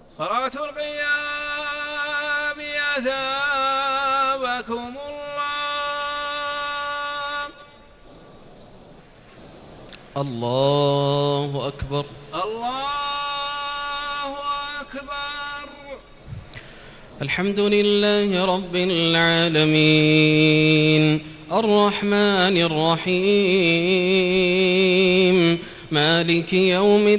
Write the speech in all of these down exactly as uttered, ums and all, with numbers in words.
صلاة القيام أثابكم الله. الله أكبر. الله أكبر. الحمد لله رب العالمين الرحمن الرحيم مالك يوم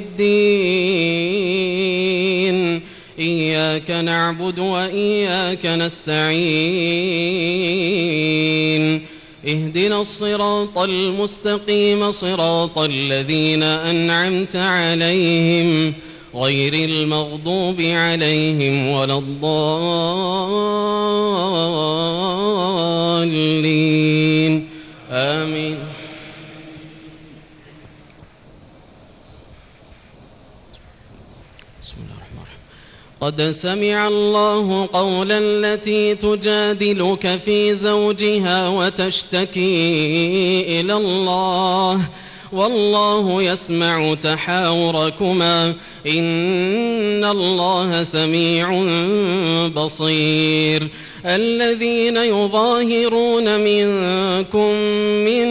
الدين إياك نعبد وإياك نستعين اهدنا الصراط المستقيم صراط الذين أنعمت عليهم غير المغضوب عليهم ولا الضالين آمين. بسم الله الرحمن الرحيم. قد سمع الله قولا التي تجادلك في زوجها وتشتكي إلى الله والله يسمع تحاوركما إن الله سميع بصير. الذين يظاهرون منكم من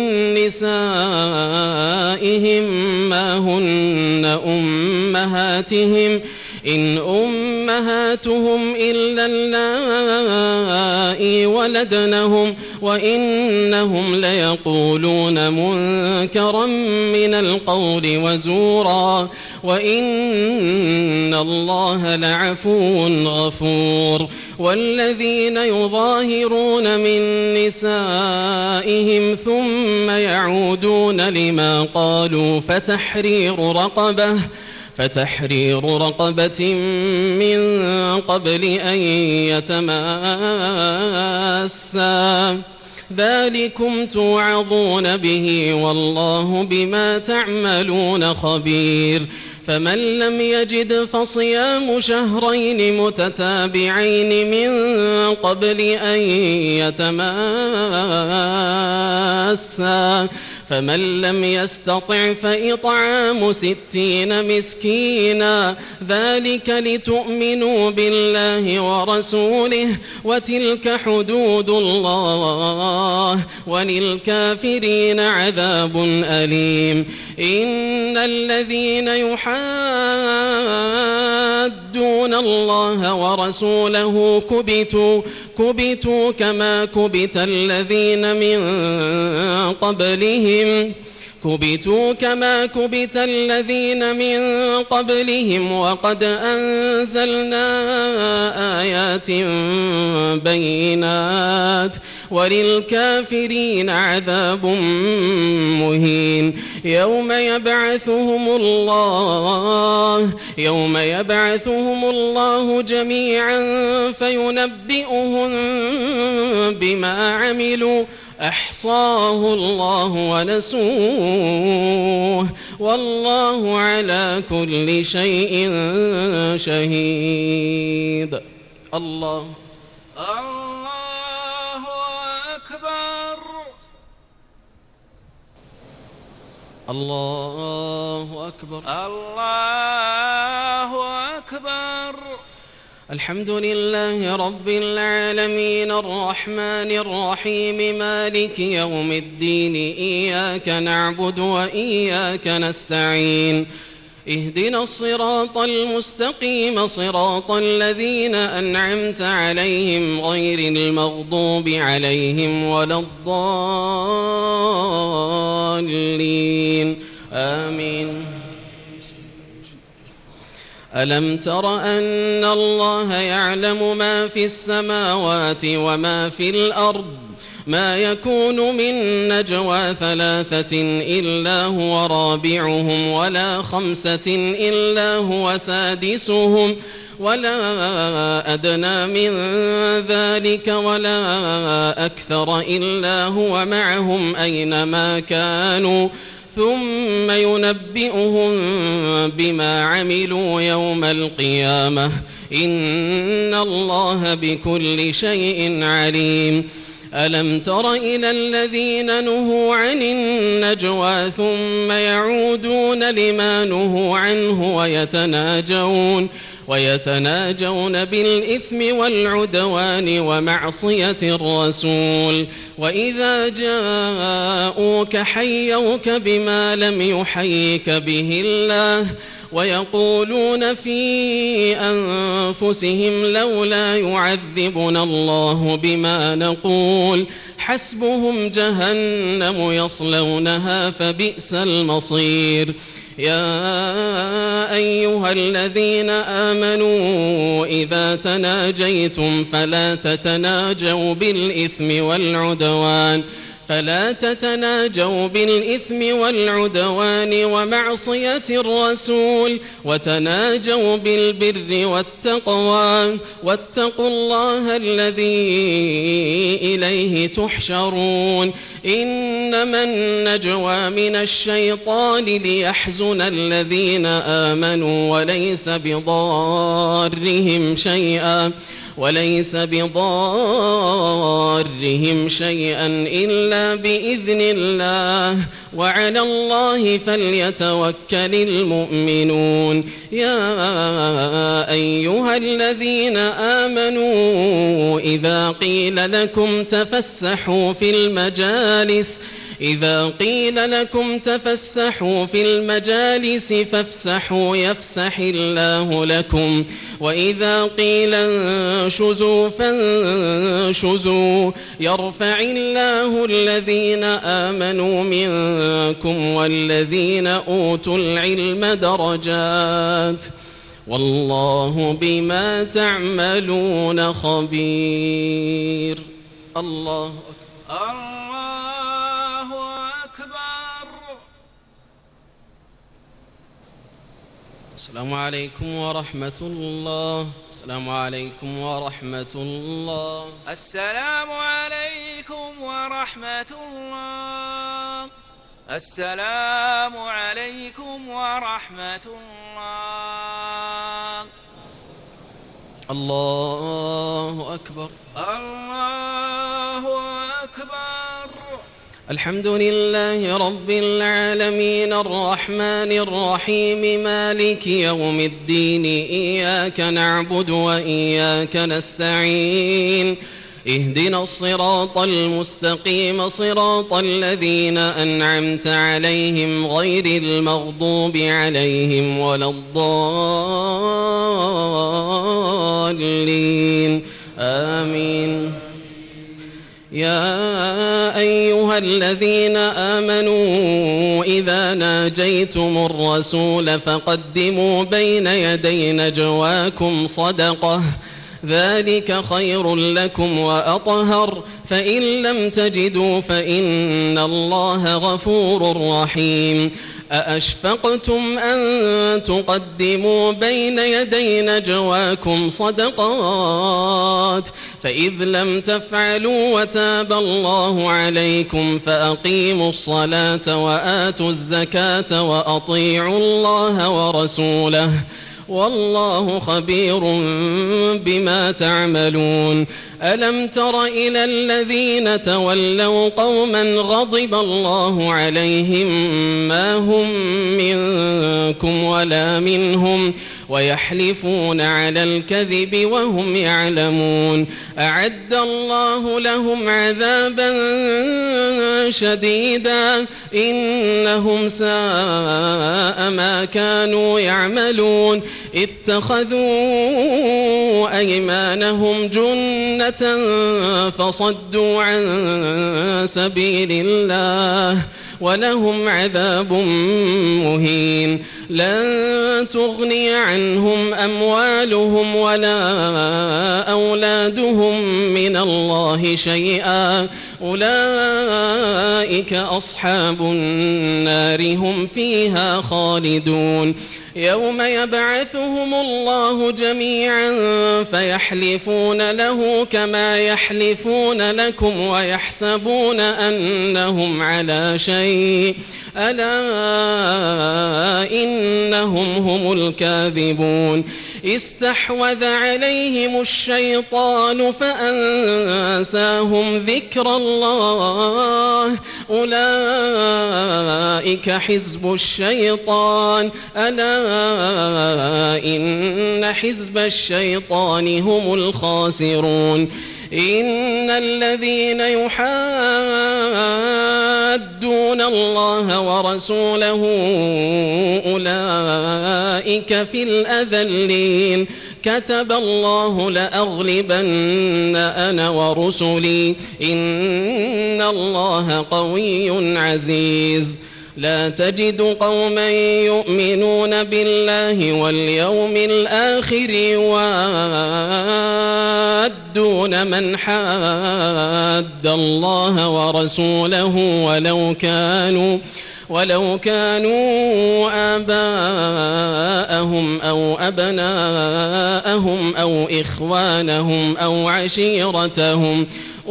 نسائهم ما هن أمهاتهم إن أمهاتهم إلا اللائي ولدنهم وإنهم ليقولون منكرا من القول وزورا وإن الله لعفو غفور. والذين يظاهرون من نسائهم ثم يعودون لما قالوا فتحرير رقبة فتحرير رقبة من قبل أن يتماسا ذلكم توعظون به والله بما تعملون خبير. فمن لم يجد فصيام شهرين متتابعين من قبل أن يتماسا فمن لم يستطع فإطعام ستين مسكينا ذلك لتؤمنوا بالله ورسوله وتلك حدود الله وللكافرين عذاب أليم. إن الذين يحادون الله ورسوله كبتوا كبتوا كما كبت الذين من قبلهم كبتوا كما كبت الذين من قبلهم وقد أنزلنا آيات بينات وللكافرين عذاب مهين. يوم يبعثهم الله يوم يبعثهم الله جميعا فينبئهم بما عملوا أحصاه الله ونسوه والله على كل شيء شهيد. الله الله أكبر. الله أكبر. الله أكبر. الحمد لله رب العالمين الرحمن الرحيم مالك يوم الدين إياك نعبد وإياك نستعين اهدنا الصراط المستقيم صراط الذين أنعمت عليهم غير المغضوب عليهم ولا الضالين آمين. ألم تر أن الله يعلم ما في السماوات وما في الأرض ما يكون من نجوى ثلاثة إلا هو رابعهم ولا خمسة إلا هو سادسهم ولا أدنى من ذلك ولا أكثر إلا هو معهم أينما كانوا ثم ينبئهم بما عملوا يوم القيامة إن الله بكل شيء عليم. ألم تر إلى الذين نهوا عن النجوى ثم يعودون لما نهوا عنه ويتناجون ويتناجون بالإثم والعدوان ومعصية الرسول وإذا جاءوك حيوك بما لم يحيك به الله ويقولون في أنفسهم لولا يعذبنا الله بما نقول حسبهم جهنم يصلونها فبئس المصير. يا أيها الذين آمنوا إذا تناجيتم فلا تتناجوا بالإثم والعدوان فلا تتناجوا بالإثم والعدوان ومعصية الرسول وتناجوا بالبر والتقوى واتقوا الله الذي إليه تحشرون. إنما النجوى من الشيطان ليحزن الذين آمنوا وليس بضارهم شيئا وليس بضارهم شيئا إلا بإذن الله وعلى الله فليتوكل المؤمنون. يا أيها الذين آمنوا إذا قيل لكم تفسحوا في المجالس إذا قيل لكم تفسحوا في المجالس فافسحوا يفسح الله لكم وإذا قيل انشزوا فانشزوا يرفع الله الذين آمنوا منكم والذين أوتوا العلم درجات والله بما تعملون خبير. الله أكبر. الله أكبر. السلام عليكم ورحمة الله. السلام عليكم ورحمة الله. السلام عليكم ورحمة الله. السلام عليكم ورحمة الله. الله أكبر. الله أكبر. الحمد لله رب العالمين الرحمن الرحيم مالك يوم الدين إياك نعبد وإياك نستعين اهدنا الصراط المستقيم صراط الذين أنعمت عليهم غير المغضوب عليهم ولا الضالين آمين. يا أيها الذين آمنوا إذا ناجيتم الرسول فقدموا بين يدي نجواكم صدقة ذلك خير لكم وأطهر فإن لم تجدوا فإن الله غفور رحيم. أأشفقتم أن تقدموا بين يدي نجواكم صدقات فإذ لم تفعلوا وتاب الله عليكم فأقيموا الصلاة وآتوا الزكاة وأطيعوا الله ورسوله والله خبير بما تعملون. ألم تر إلى الذين تولوا قوما غضب الله عليهم ما هم منكم ولا منهم ويحلفون على الكذب وهم يعلمون أعد الله لهم عذابا شديدا إنهم ساء ما كانوا يعملون اتخذوا أيمانهم جنة فصدوا عن سبيل الله ولهم عذاب مهين. لن تغني عنهم أموالهم ولا أولادهم من الله شيئا أولئك أصحاب النار هم فيها خالدون. يوم يبعثهم الله جميعا فيحلفون له كما يحلفون لكم ويحسبون أنهم على شيء ألا إنهم إنهم هم الكاذبون استحوذ عليهم الشيطان فأنساهم ذكر الله أولئك حزب الشيطان ألا إن حزب الشيطان هم الخاسرون إن الذين يحادون الله ورسوله أولئك في الأذلين كتب الله لأغلبن أنا ورسلي إن الله قوي عزيز لا تجد قوما يؤمنون بالله واليوم الآخر يوادون من حاد الله ورسوله ولو كانوا ولو كانوا آباءهم أو أبناءهم أو إخوانهم أو عشيرتهم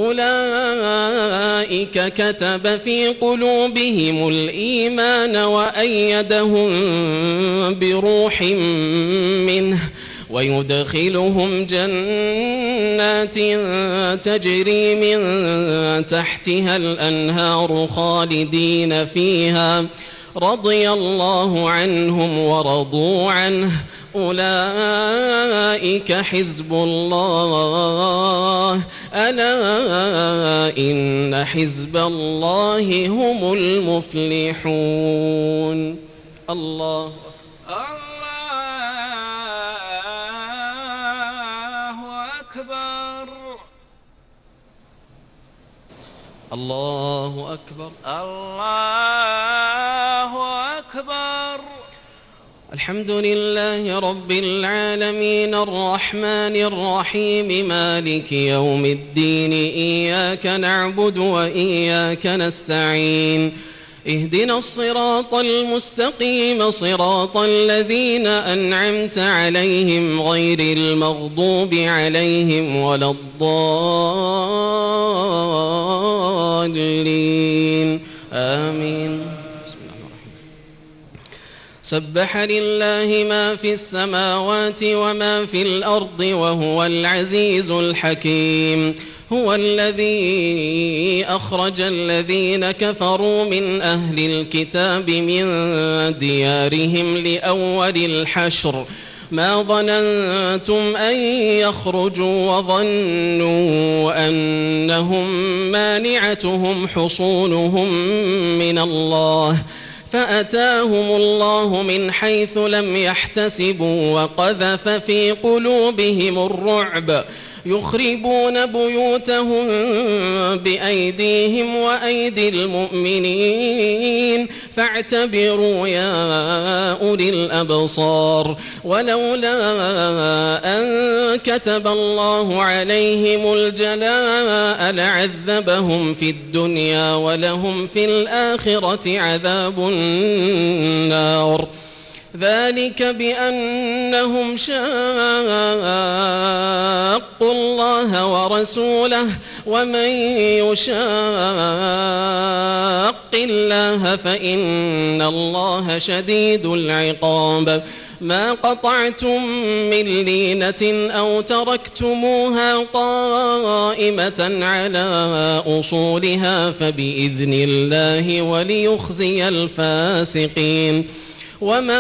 أولئك كتب في قلوبهم الإيمان وأيدهم بروح منه ويدخلهم جنات تجري من تحتها الأنهار خالدين فيها رضي الله عنهم ورضوا عنه أولئك حزب الله ألا إن حزب الله هم المفلحون الله الله أكبر الله أكبر. الحمد لله رب العالمين الرحمن الرحيم مالك يوم الدين إياك نعبد وإياك نستعين اهدنا الصراط المستقيم صراط الذين أنعمت عليهم غير المغضوب عليهم ولا الضالين آمين. بسم الله الرحمن الرحيم. سبح لله ما في السماوات وما في الأرض وهو العزيز الحكيم. هو الذي أخرج الذين كفروا من أهل الكتاب من ديارهم لأول الحشر ما ظننتم أن يخرجوا وظنوا أنهم مانعتهم حصونهم من الله فأتاهم الله من حيث لم يحتسبوا وقذف في قلوبهم الرعب يخربون بيوتهم بأيديهم وأيدي المؤمنين فاعتبروا يا أولي الأبصار. ولولا أن كتب الله عليهم الجلاء لعذبهم في الدنيا ولهم في الآخرة عذاب النار ذلك بأنهم شاقوا الله ورسوله ومن يشاق الله فإن الله شديد العقاب. ما قطعتم من لينة أو تركتموها قائمة على أصولها فبإذن الله وليخزي الفاسقين. وما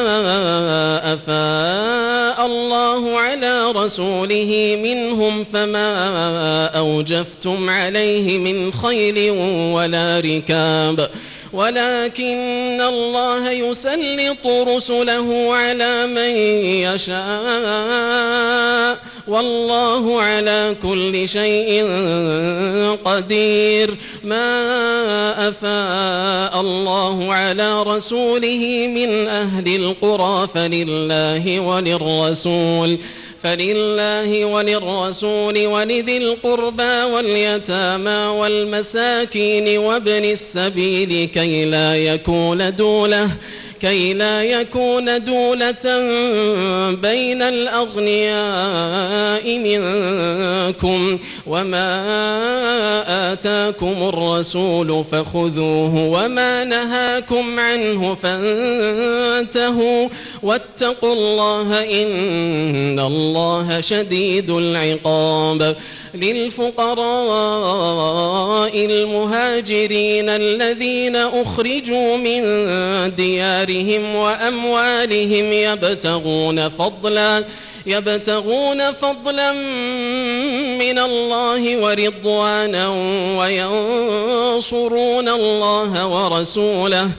أفاء الله على رسوله منهم فما أوجفتم عليه من خيل ولا ركاب ولكن الله يسلط رسله على من يشاء والله على كل شيء قدير. ما أفاء الله على رسوله من أهل القرى فلله وللرسول فلله وللرسول ولذي القربى واليتامى والمساكين وابن السبيل كي لا يكون دولة كي لا يكون دولة بين الأغنياء منكم وما آتاكم الرسول فخذوه وما نهاكم عنه فانتهوا واتقوا الله إن الله شديد العقاب للفقراء المهاجرين الذين أخرجوا من ديارهم وأموالهم يبتغون فضلا يبتغون فضلا من الله ورضوانا وينصرون الله ورسوله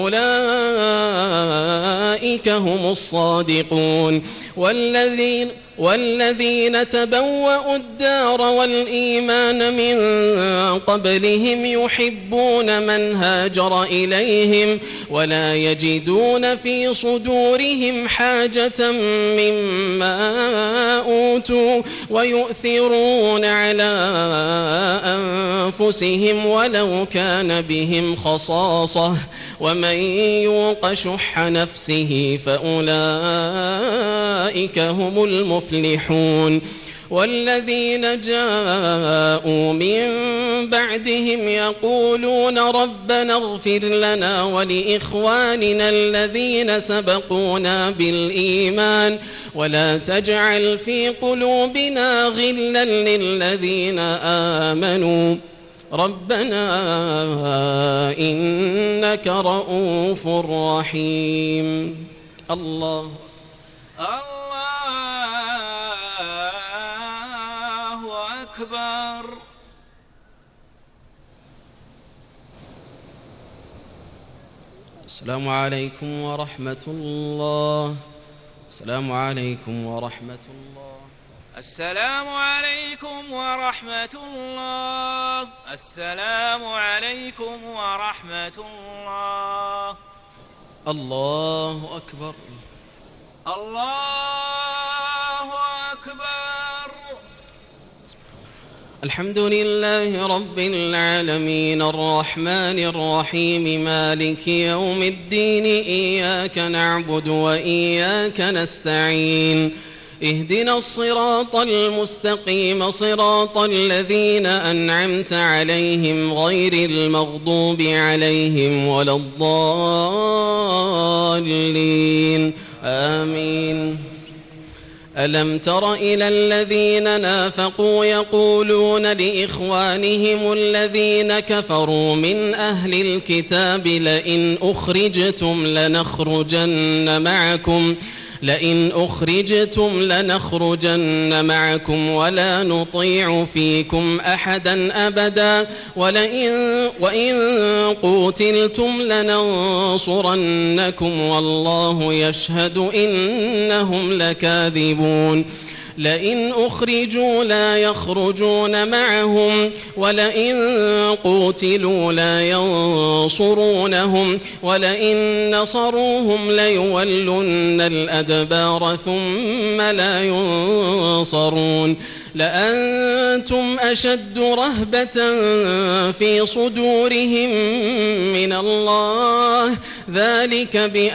أولئك هم الصادقون والذين والذين تبوأوا الدار والإيمان من قبلهم يحبون من هاجر إليهم ولا يجدون في صدورهم حاجة مما أوتوا ويؤثرون على أنفسهم ولو كان بهم خصاصة ومن يوق شح نفسه فأولئك هم المفلحون والذين جاءوا من بعدهم يقولون ربنا اغفر لنا ولإخواننا الذين سبقونا بالإيمان ولا تجعل في قلوبنا غلا للذين آمنوا ربنا إنك رؤوف رحيم. الله الله أكبر. السلام عليكم ورحمة الله. السلام عليكم ورحمة الله. السلام عليكم ورحمة الله. السلام عليكم ورحمة الله. الله أكبر. الله أكبر. الحمد لله رب العالمين الرحمن الرحيم مالك يوم الدين إياك نعبد وإياك نستعين اهدنا الصراط المستقيم صراط الذين أنعمت عليهم غير المغضوب عليهم ولا الضالين آمين. ألم تر إلى الذين نافقوا يقولون لإخوانهم الذين كفروا من أهل الكتاب لئن أخرجتم لنخرجن معكم لئن أخرجتم لنخرجن معكم ولا نطيع فيكم أحدا أبدا ولئن وإن قوتلتم لننصرنكم والله يشهد إنهم لكاذبون. لئن أخرجوا لا يخرجون معهم ولئن قوتلوا لا ينصرونهم ولئن نصروهم ليولن الأدبار ثم لا ينصرون. لأنتم أشد رهبة في صدورهم من الله ذلك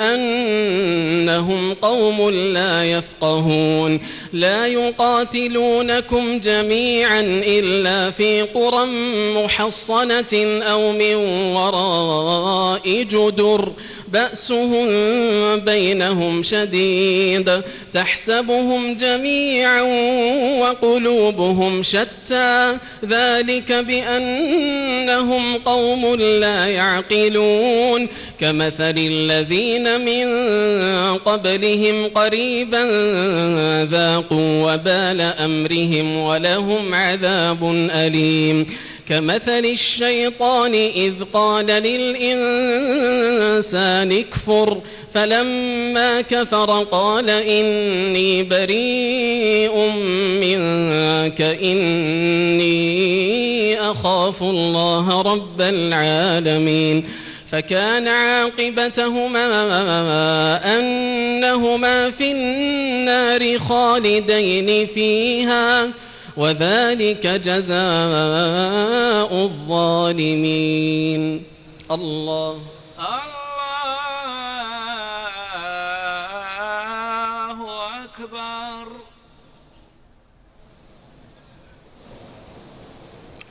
بأنهم قوم لا يفقهون. لا يقاتلونكم جميعا إلا في قرى محصنة أو من وراء جدر بأسهم بينهم شديد تحسبهم جميعا وقلوبهم شتى ذلك بأنهم قوم لا يعقلون. كمثل الذين من قبلهم قريبا ذاقوا وبال أمرهم ولهم عذاب أليم. كمثل الشيطان إذ قال للإنسان اكفر فلما كفر قال إني بريء منك إني أخاف الله رب العالمين. فكان عاقبتهما أنهما في النار خالدين فيها وذلك جزاء الظالمين. الله الله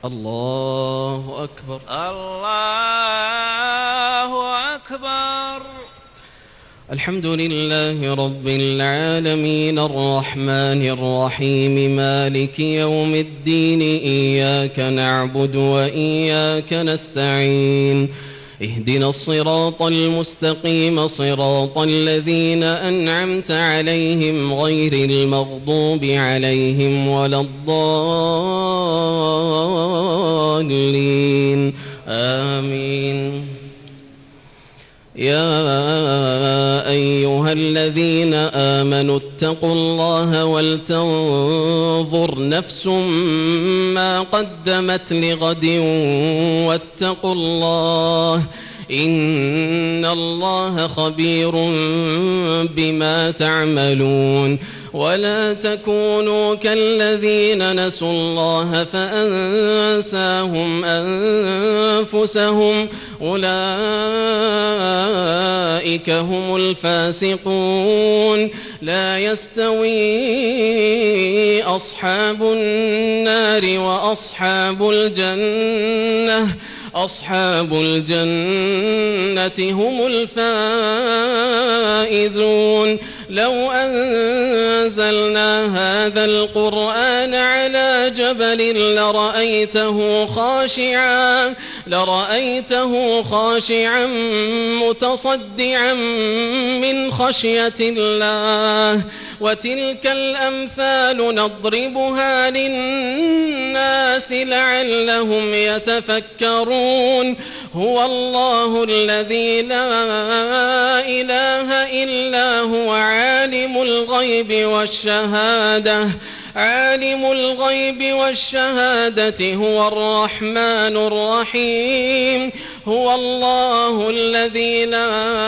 الله أكبر. الله أكبر. الحمد لله رب العالمين الرحمن الرحيم مالك يوم الدين إياك نعبد وإياك نستعين اهدنا الصراط المستقيم صراط الذين أنعمت عليهم غير المغضوب عليهم ولا الضالين آمين. يا أيها الذين آمنوا اتقوا الله ولتنظر نفس ما قدمت لغد واتقوا الله إن الله خبير بما تعملون. ولا تكونوا كالذين نسوا الله فأنساهم أنفسهم أولئك هم الفاسقون. لا يستوي أصحاب النار وأصحاب الجنة أصحاب الجنة هم الفائزون. لو أنزلنا هذا القرآن على جبل لرأيته خاشعا لرأيته خاشعا متصدعا من خشية الله. وتلك الأمثال نضربها للناس لعلهم يتفكرون. هو الله الذي لا إله إلا هو عالم الغيب والشهادة عالم الغيب والشهادة هو الرحمن الرحيم. هو الله الذي لا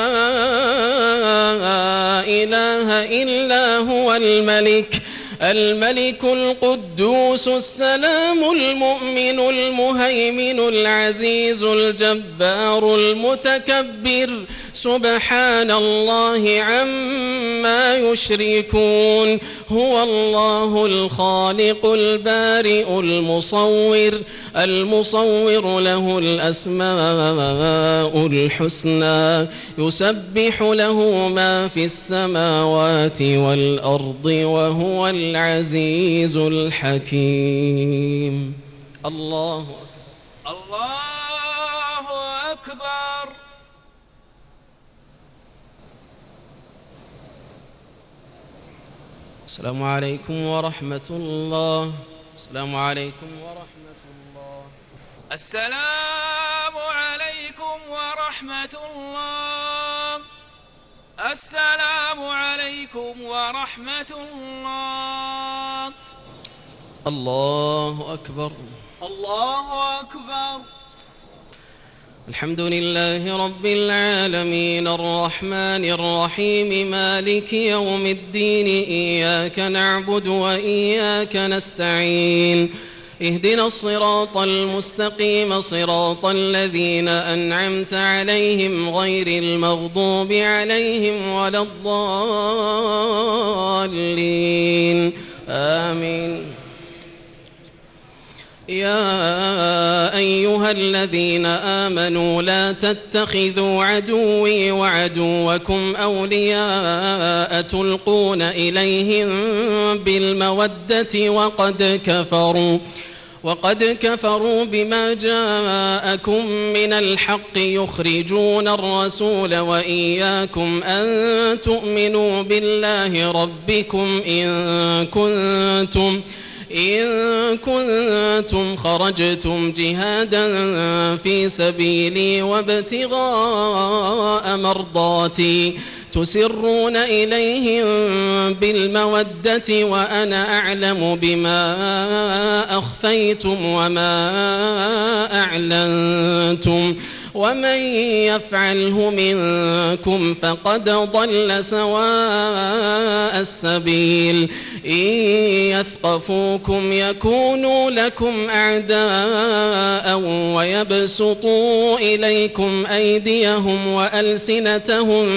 إله إلا هو الملك الملك القدوس السلام المؤمن المهيمن العزيز الجبار المتكبر سبحان الله عما يشركون. هو الله الخالق البارئ المصور المصور له الأسماء الحسنى يسبح له ما في السماوات والأرض وهو العزيز الحكيم. الله أكبر. الله أكبر. السلام عليكم ورحمة الله. السلام عليكم ورحمة الله. السلام عليكم ورحمة الله. السلام عليكم ورحمة الله. الله أكبر. الله أكبر. الحمد لله رب العالمين الرحمن الرحيم مالك يوم الدين إياك نعبد وإياك نستعين اهدنا الصراط المستقيم صراط الذين أنعمت عليهم غير المغضوب عليهم ولا الضالين آمين. يا أيها الذين آمنوا لا تتخذوا عدوي وعدوكم أولياء تلقون إليهم بالمودة وقد كفروا وقد كفروا بما جاءكم من الحق يخرجون الرسول وإياكم أن تؤمنوا بالله ربكم إن كنتم إن كنتم خرجتم جهادا في سبيلي وابتغاء مرضاتي تسرون إليهم بالمودة وأنا أعلم بما أخفيتم وما أعلنتم ومن يفعله منكم فقد ضل سواء السبيل إن يثقفوكم يكونوا لكم أعداء ويبسطوا إليكم أيديهم وألسنتهم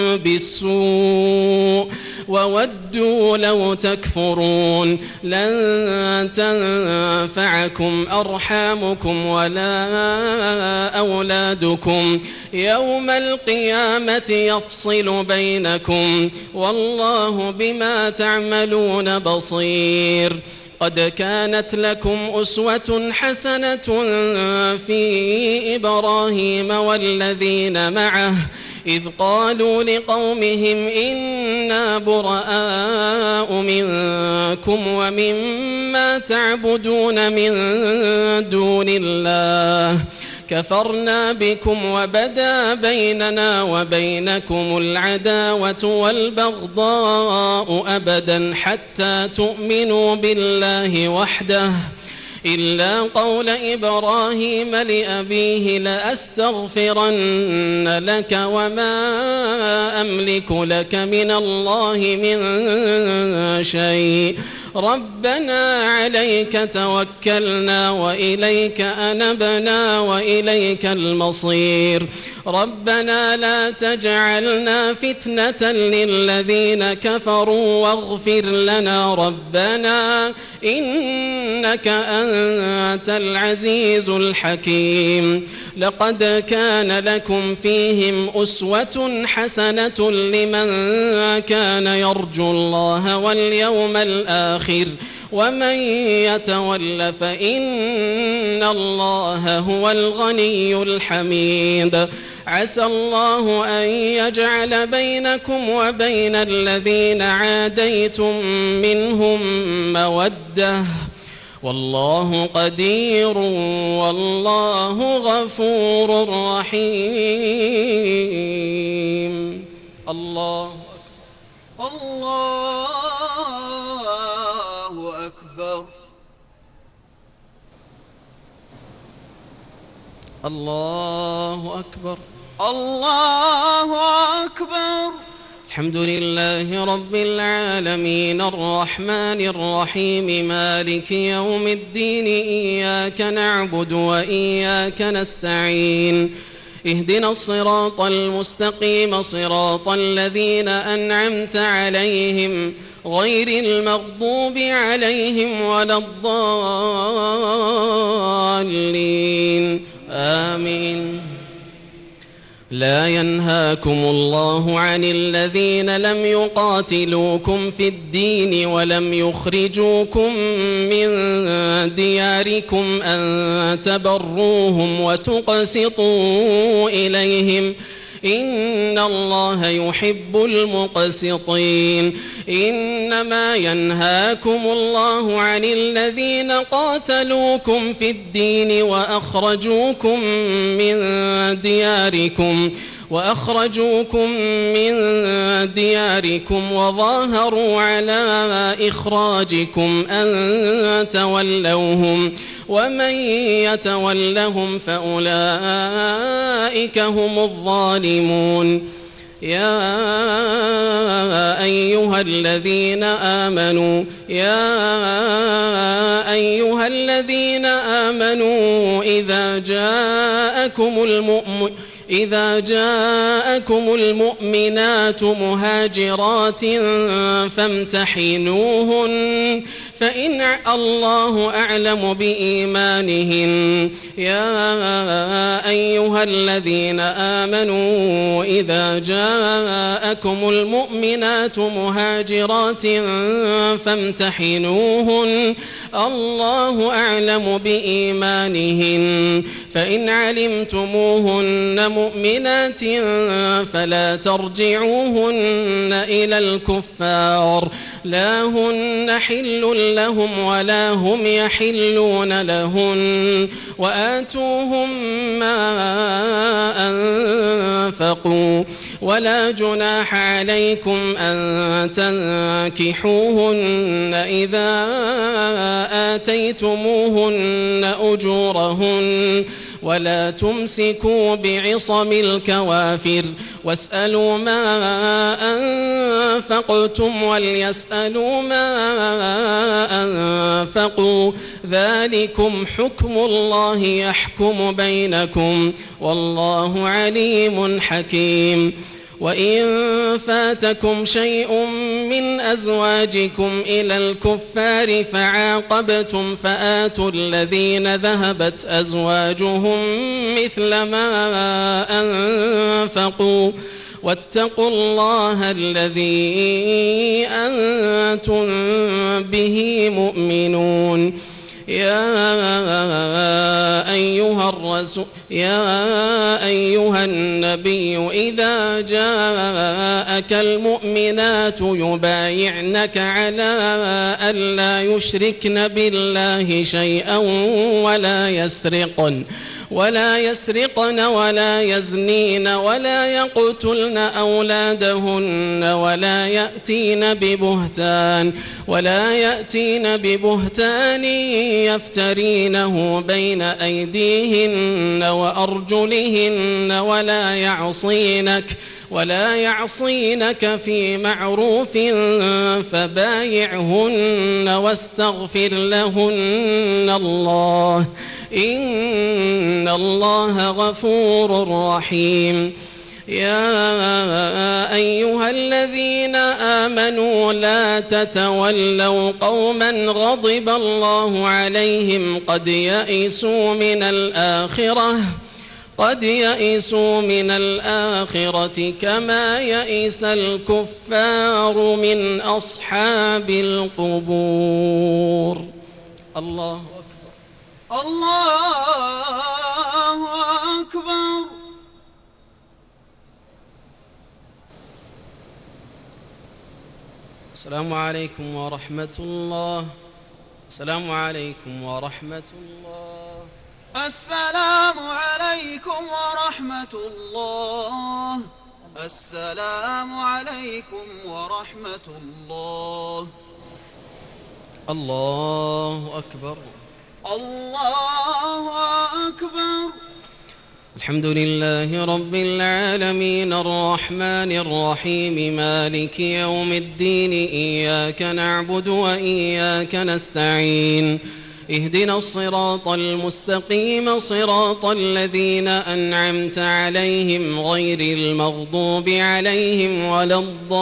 بالسوء وودوا لو تكفرون لن تنفعكم أرحامكم ولا أولادكم يوم القيامة يفصل بينكم والله بما تعملون بصير قد كانت لكم أسوة حسنة في إبراهيم والذين معه إذ قالوا لقومهم إنا براء منكم ومما تعبدون من دون الله كفرنا بكم وبدا بيننا وبينكم العداوة والبغضاء أبدا حتى تؤمنوا بالله وحده إلا قول إبراهيم لأبيه لأستغفرن لك وما أملك لك من الله من شيء ربنا عليك توكلنا وإليك أنبنا وإليك المصير ربنا لا تجعلنا فتنة للذين كفروا واغفر لنا ربنا إنك أنت العزيز الحكيم لقد كان لكم فيهم أسوة حسنة لمن كان يرجو الله واليوم الآخر ومن يتول فإن الله هو الغني الحميد عسى الله أن يجعل بينكم وبين الذين عاديتم منهم مودة والله قدير والله غفور رحيم الله الله أكبر الله أكبر الله أكبر الحمد لله رب العالمين الرحمن الرحيم مالك يوم الدين إياك نعبد وإياك نستعين اهدنا الصراط المستقيم صراط الذين أنعمت عليهم غير المغضوب عليهم ولا الضالين آمين لا ينهاكم الله عن الذين لم يقاتلوكم في الدين ولم يخرجوكم من دياركم أن تبروهم وتقسطوا إليهم إن الله يحب المقسطين إنما ينهاكم الله عن الذين قاتلوكم في الدين وأخرجوكم من دياركم وأخرجوكم من دياركم وظاهروا على إخراجكم أن تولوهم ومن يتولهم فأولئك هم الظالمون يا أيها الذين آمنوا يا أيها الذين آمنوا إذا جاءكم المؤمن إذا جاءكم المؤمنات مهاجرات فامتحنوهن فإن الله أعلم بإيمانهن يا أيها الذين آمنوا إذا جاءكم المؤمنات مهاجرات فامتحنوهن الله أعلم بإيمانهن فإن علمتموهن مؤمنات فلا ترجعوهن إلى الكفار لا هن حل لهم ولا هم يحلون لهن وآتوهم ما أنفقوا ولا جناح عليكم أن تنكحوهن إذا آتيتموهن أجورهن ولا تمسكوا بعصم الكوافر واسألوا ما أنفقتم وليسألوا ما أنفقوا ذلكم حكم الله يحكم بينكم والله عليم حكيم. وإن فاتكم شيء من أزواجكم إلى الكفار فعاقبتم فآتوا الذين ذهبت أزواجهم مثل ما أنفقوا واتقوا الله الذي أنتم به مؤمنون. يا أيها الرسول يا أيها النبي إذا جاءك المؤمنات يبايعنك على ألا يشركن بالله شيئا ولا يسرقن ولا يسرقن ولا يزنين ولا يقتلن أولادهن ولا يأتين ببهتان ولا يأتين ببهتان يفترينه بين أيديهن وأرجلهن ولا يعصينك ولا يعصينك في معروف فبايعهن واستغفر لهن الله إن الله غفور رحيم. يا أيها الذين آمنوا لا تتولوا قوما غضب الله عليهم قد يئسوا من الآخرة قد يئسوا من الآخرة كما يئس الكفار من أصحاب القبور. الله أكبر. الله أكبر. السلام عليكم ورحمة الله. السلام عليكم ورحمة الله. السلام عليكم ورحمة الله. السلام عليكم ورحمة الله. الله أكبر. الله أكبر. الحمد لله رب العالمين الرحمن الرحيم مالك يوم الدين إياك نعبد وإياك نستعين اهدنا الصراط المستقيم صراط الذين أنعمت عليهم غير المغضوب عليهم ولا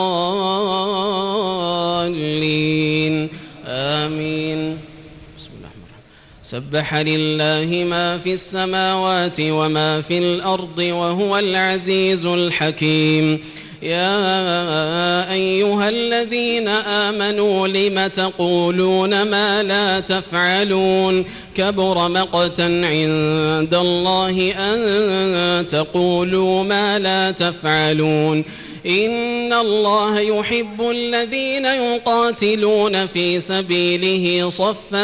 الضالين آمين. بسم الله الرحمن الرحيم. سبح لله ما في السماوات وما في الأرض وهو العزيز الحكيم. يا أيها الذين آمنوا لم تقولون ما لا تفعلون كبر مقتا عند الله أن تقولوا ما لا تفعلون إن الله يحب الذين يقاتلون في سبيله صفا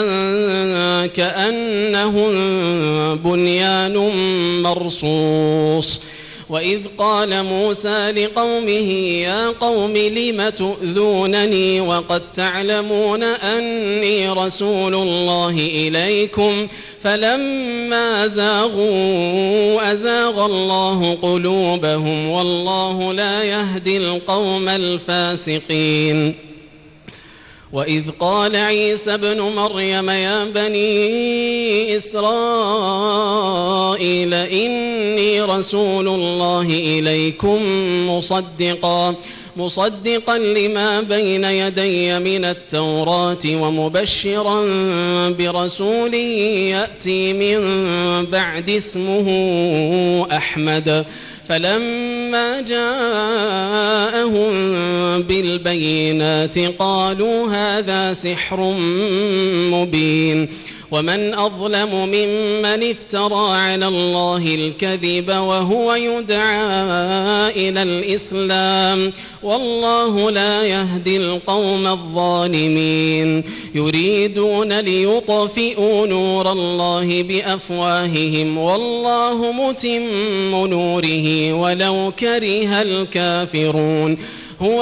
كأنهم بنيان مرصوص. وإذ قال موسى لقومه يا قوم لم تؤذونني وقد تعلمون أني رسول الله إليكم فلما زاغوا أزاغ الله قلوبهم والله لا يهدي القوم الفاسقين. وإذ قال عيسى ابن مريم يا بني إسرائيل إني رسول الله إليكم مصدقا مصدقا لما بين يدي من التوراة ومبشرا برسول يأتي من بعد اسمه أحمد فلما جاءهم بالبينات قالوا هذا سحر مبين. ومن أظلم ممن افترى على الله الكذب وهو يدعى إلى الإسلام والله لا يهدي القوم الظالمين. يريدون ليطفئوا نور الله بأفواههم والله متم نوره ولو كره الكافرون. هو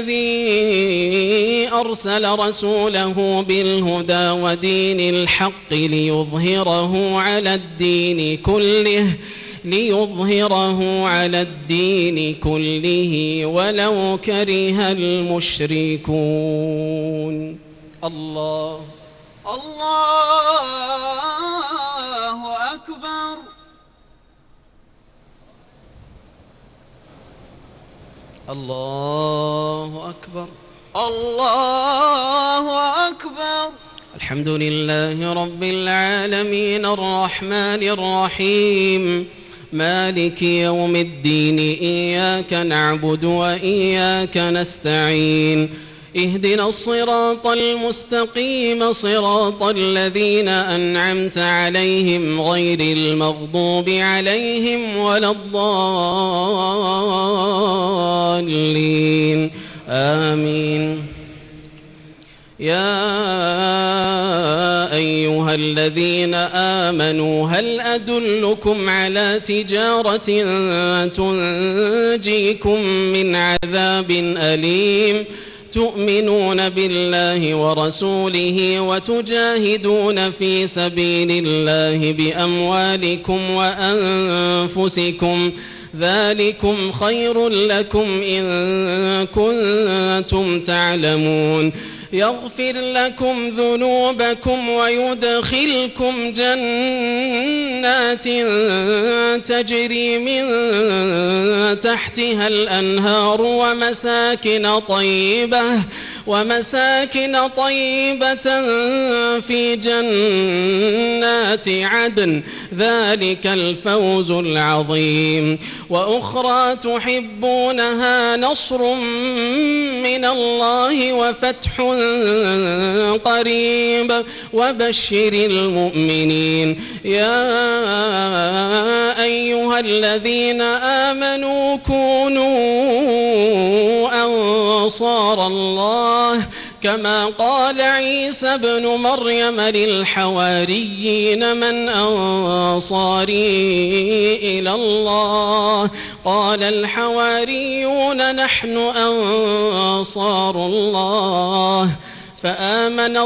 الذي أرسل رسوله بالهدى ودين الحق ليظهره على الدين كله ليظهره على الدين كله ولو كره المشركون. الله الله أكبر. الله أكبر. الله أكبر. الحمد لله رب العالمين الرحمن الرحيم مالك يوم الدين إياك نعبد وإياك نستعين اهدنا الصراط المستقيم صراط الذين أنعمت عليهم غير المغضوب عليهم ولا الضالين آمين. يا أيها الذين آمنوا هل أدلكم على تجارة تنجيكم من عذاب أليم تؤمنون بالله ورسوله وتجاهدون في سبيل الله بأموالكم وأنفسكم ذلكم خير لكم إن كنتم تعلمون يغفر لكم ذنوبكم ويدخلكم جنات تجري من تحتها الأنهار ومساكن طيبة ومساكن طيبة في جنات عدن ذلك الفوز العظيم. وأخرى تحبونها نصر من الله وفتح قريب وبشر المؤمنين. يا أيها الذين آمنوا كونوا أنصار الله كما قال عيسى ابن مريم للحواريين من أنصاري إلى الله قال الحواريون نحن أنصار الله فآمنت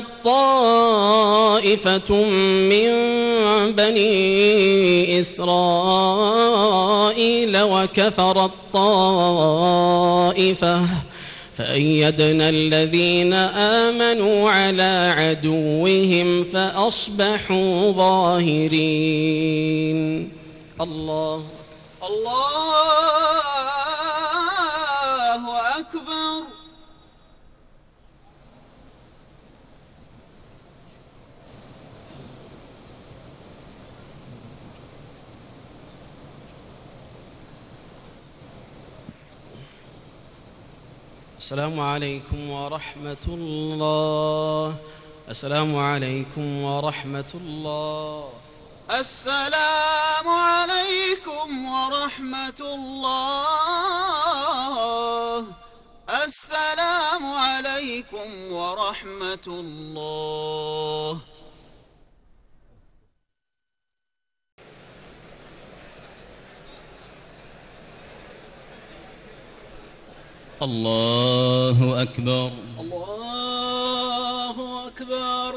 طائفة من بني إسرائيل وكفرت طائفة فأيدنا الذين آمنوا على عدوهم فأصبحوا ظاهرين. الله الله أكبر. السلام عليكم ورحمة الله. السلام عليكم ورحمة الله. السلام عليكم ورحمة الله. السلام عليكم ورحمة الله. الله أكبر. الله أكبر.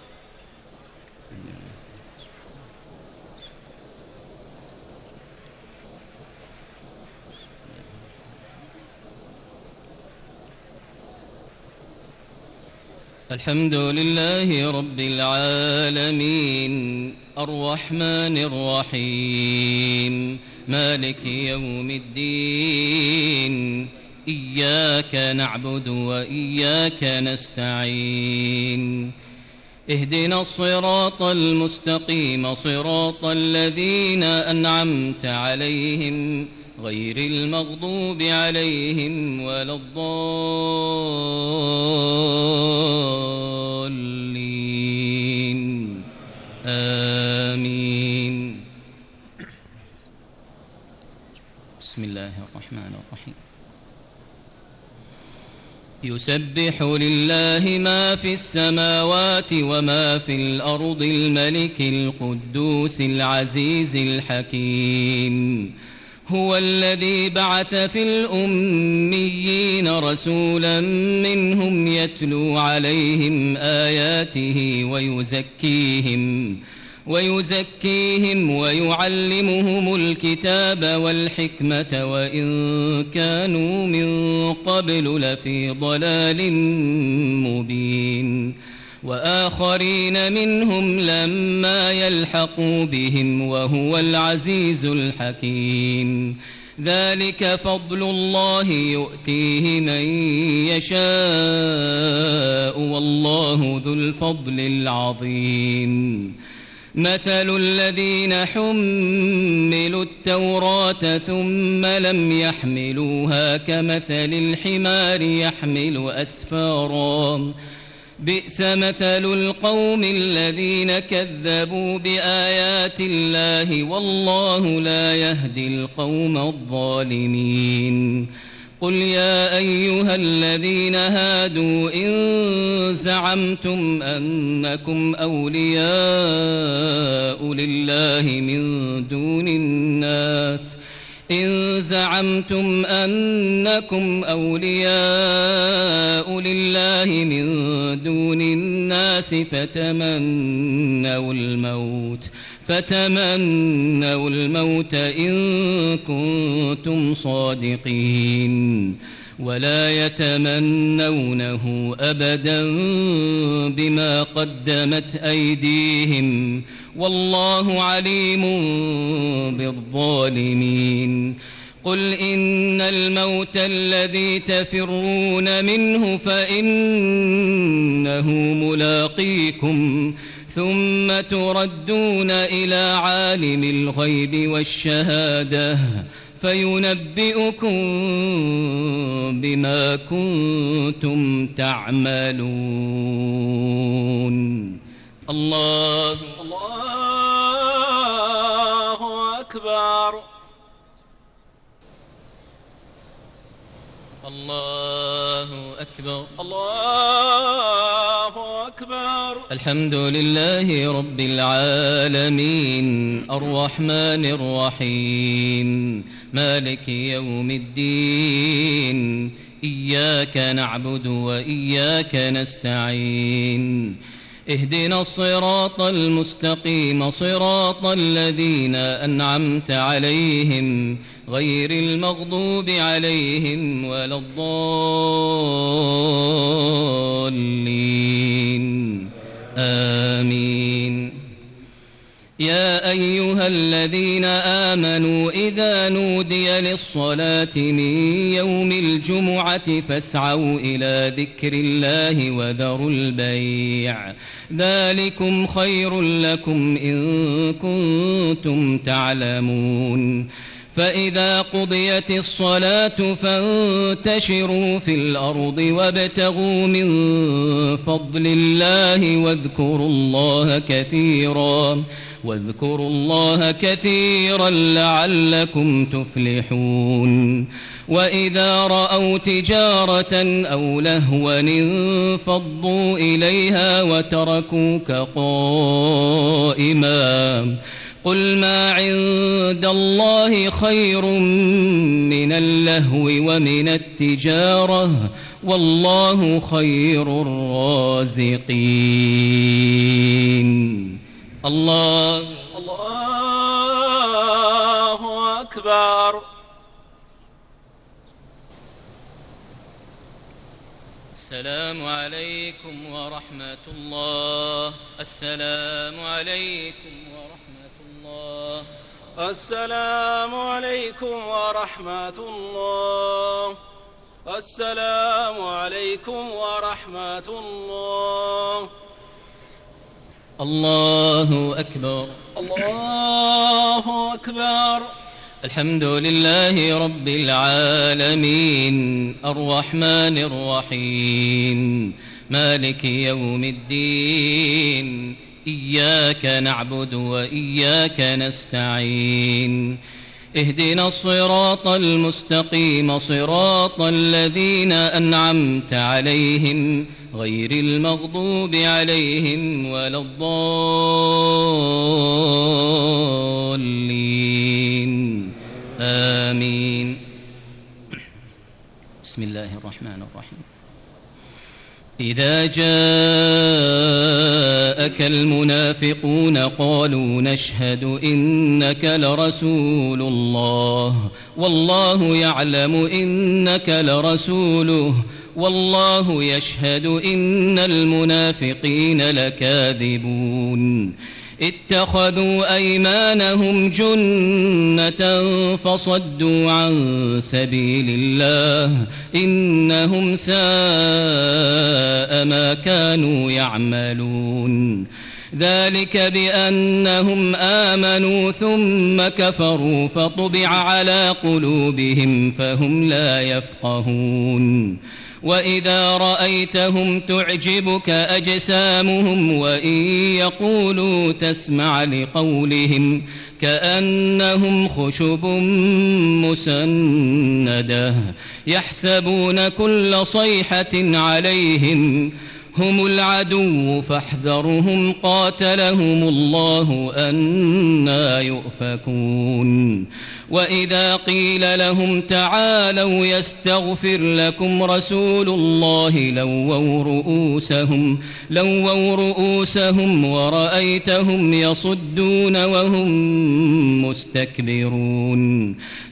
الحمد لله رب العالمين الرحمن الرحيم مالك يوم الدين إياك نعبد وإياك نستعين اهدنا الصراط المستقيم صراط الذين أنعمت عليهم غير المغضوب عليهم ولا الضالين آمين. بسم الله الرحمن الرحيم. يسبح لله ما في السماوات وما في الأرض الملك القدوس العزيز الحكيم هو الذي بعث في الأميين رسولا منهم يتلو عليهم آياته ويزكيهم ويزكيهم ويعلمهم الكتاب والحكمة وإن كانوا من قبل لفي ضلال مبين وآخرين منهم لما يلحقوا بهم وهو العزيز الحكيم ذلك فضل الله يؤتيه من يشاء والله ذو الفضل العظيم مثل الذين حملوا التوراة ثم لم يحملوها كمثل الحمار يحمل أسفارا بئس مثل القوم الذين كذبوا بآيات الله والله لا يهدي القوم الظالمين قل يا أيها الذين هادوا إن زعمتم أنكم أولياء لله من دون الناس إن زعمتم أنكم أولياء لله من دون الناس فتمنوا الموت فتمنوا الموت إن كنتم صادقين ولا يتمنونه أبدا بما قدمت أيديهم والله عليم بالظالمين قل إن الموت الذي تفرون منه فإنه ملاقيكم ثم تردون إلى عالم الغيب والشهادة فينبئكم بما كنتم تعملون الله الله أكبر الله أكبر الله أكبر الحمد لله رب العالمين الرحمن الرحيم مالك يوم الدين إياك نعبد وإياك نستعين اهدنا الصراط المستقيم صراط الذين أنعمت عليهم غير المغضوب عليهم ولا الضالين آمين يا أيها الذين آمنوا إذا نودي للصلاة من يوم الجمعة فاسعوا إلى ذكر الله وذروا البيع ذلكم خير لكم إن كنتم تعلمون فإذا قضيت الصلاة فانتشروا في الأرض وابتغوا من فضل الله واذكروا الله كثيرا واذكروا الله كثيرا لعلكم تفلحون وإذا رأوا تجارة أو لهوا انفضوا إليها وتركوك قائما قل ما عند الله خير من اللهو ومن التجارة والله خير الرازقين الله الله أكبر السلام عليكم ورحمة الله السلام عليكم ورحمة الله السلام عليكم ورحمة الله السلام عليكم ورحمة الله الله أكبر الله أكبر الحمد لله رب العالمين الرحمن الرحيم مالك يوم الدين إياك نعبد وإياك نستعين اهدنا الصراط المستقيم صراط الذين أنعمت عليهم غير المغضوب عليهم ولا الضالين آمين. بسم الله الرحمن الرحيم. إذا جاءك المنافقون قالوا نشهد إنك لرسول الله والله يعلم إنك لرسوله والله يشهد إن المنافقين لكاذبون اتخذوا أيمانهم جنة فصدوا عن سبيل الله إنهم ساء ما كانوا يعملون ذلك بأنهم آمنوا ثم كفروا فطبع على قلوبهم فهم لا يفقهون وإذا رأيتهم تعجبك أجسامهم وإن يقولوا تسمع لقولهم كأنهم خشب مسندة يحسبون كل صيحة عليهم هم العدو فاحذرهم قاتلهم الله أنى يؤفكون وإذا قيل لهم تعالوا يستغفر لكم رسول الله لووا رؤوسهم لووا رؤوسهم ورأيتهم يصدون وهم مستكبرون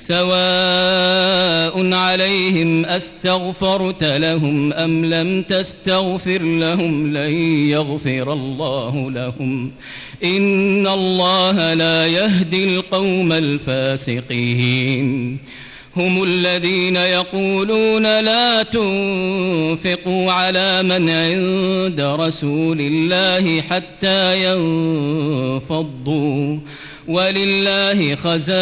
سواء عليهم أستغفرت لهم أم لم تستغفر لهم لن يغفر الله لهم إن الله لا يهدي القوم الفاسقين هم الذين يقولون لا تنفقوا على من عند رسول الله حتى ينفضوا ولله خزائن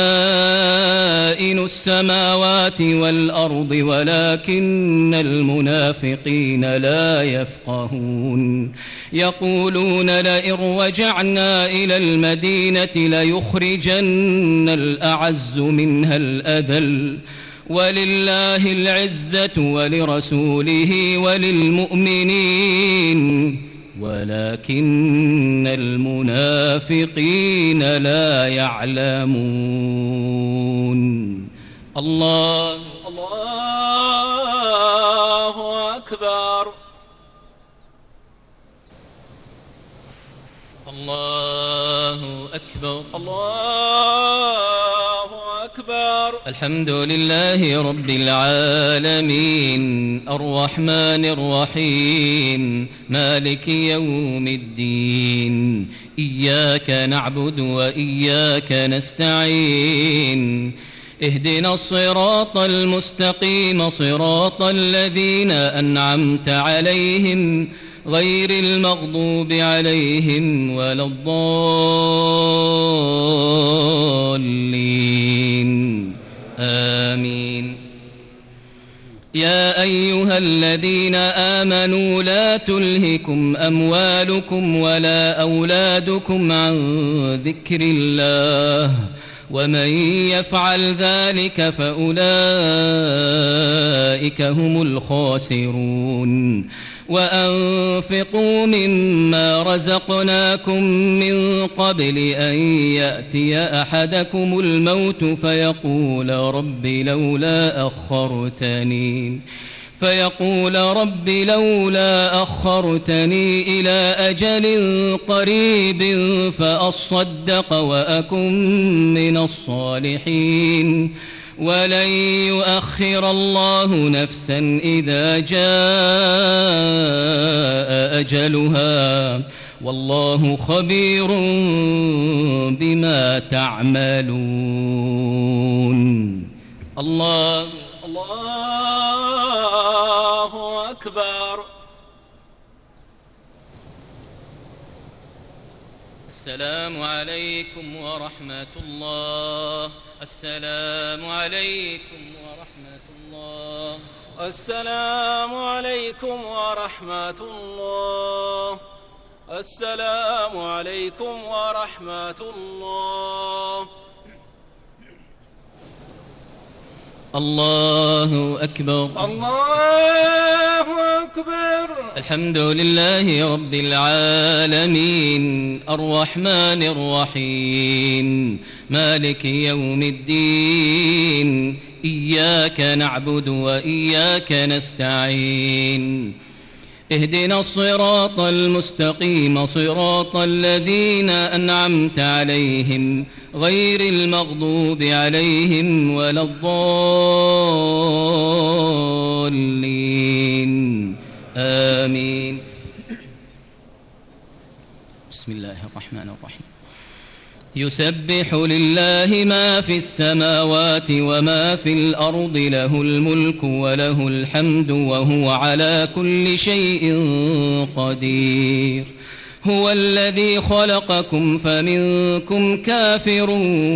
السماوات والأرض ولكن المنافقين لا يفقهون يقولون لئن رجعنا إلى المدينة ليخرجن الأعز منها الأذل ولله العزة ولرسوله وللمؤمنين ولكن المنافقين لا يعلمون الله الله أكبر الله أكبر الله أكبر. الحمد لله رب العالمين الرحمن الرحيم مالك يوم الدين إياك نعبد وإياك نستعين اهدنا الصراط المستقيم صراط الذين أنعمت عليهم غير المغضوب عليهم ولا الضالين آمين. يا أيها الذين آمنوا لا تلهكم أموالكم ولا أولادكم عن ذكر الله ومن يفعل ذلك فأولئك هم الخاسرون وأنفقوا مما رزقناكم من قبل أن يأتي أحدكم الموت فيقول رب لولا أخرتني فيقول رب لولا أخرتني إلى أجل قريب فأصدق وأكن من الصالحين ولن يؤخر الله نفسا إذا جاء أجلها والله خبير بما تعملون. الله الله أكبر. السلام عليكم ورحمة الله. السلام عليكم ورحمة الله. السلام عليكم ورحمة الله. السلام عليكم ورحمة الله. الله أكبر. الله أكبر. الحمد لله رب العالمين الرحمن الرحيم مالك يوم الدين إياك نعبد وإياك نستعين اهدنا الصراط المستقيم صراط الذين أنعمت عليهم غير المغضوب عليهم ولا الضالين آمين. بسم الله الرحمن الرحيم. يسبح لله ما في السماوات وما في الأرض له الملك وله الحمد وهو على كل شيء قدير. هو الذي خلقكم فمنكم كافر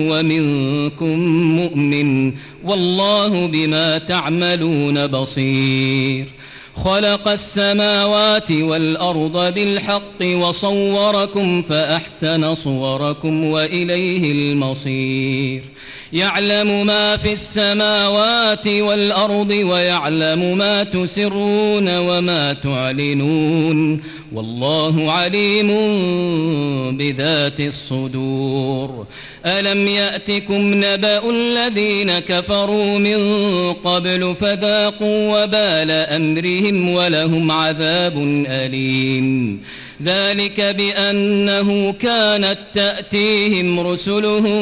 ومنكم مؤمن والله بما تعملون بصير. خلق السماوات والأرض بالحق وصوركم فأحسن صوركم وإليه المصير. يعلم ما في السماوات والأرض ويعلم ما تسرون وما تعلنون والله عليم بذات الصدور. ألم يأتكم نبأ الذين كفروا من قبل فذاقوا وبال أمرهم ولهم عذاب أليم. ذلك بأنه كانت تأتيهم رسلهم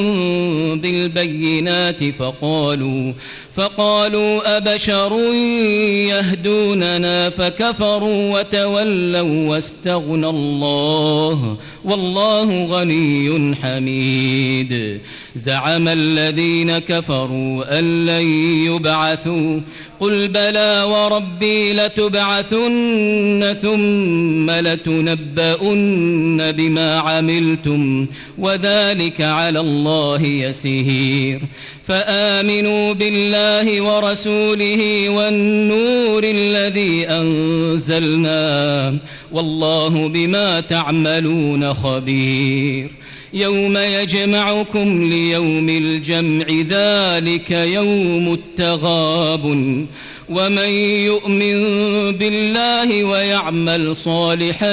بالبينات فقالوا فقالوا أبشر يهدوننا فكفروا وتولوا واستغنى الله والله غني حميد. زعم الذين كفروا أن لن يبعثوا قل بلى وربي لتبعثن ثم لتنبؤن بما عملتم وذلك على الله يسير. فآمنوا بالله ورسوله والنور الذي أنزلنا والله بما تعملون خبير. يوم يجمعكم ليوم الجمع ذلك يوم التغابن ومن يؤمن بالله ويعمل صالحا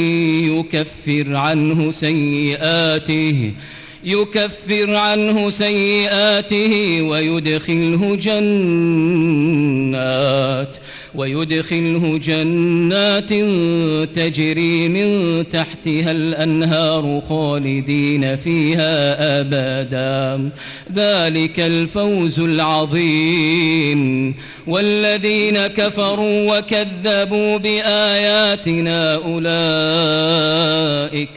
يكفر عنه سيئاته يكفر عنه سيئاته ويدخله جنات ويدخله جنات تجري من تحتها الأنهار خالدين فيها أبدا ذلك الفوز العظيم. والذين كفروا وكذبوا بآياتنا أولئك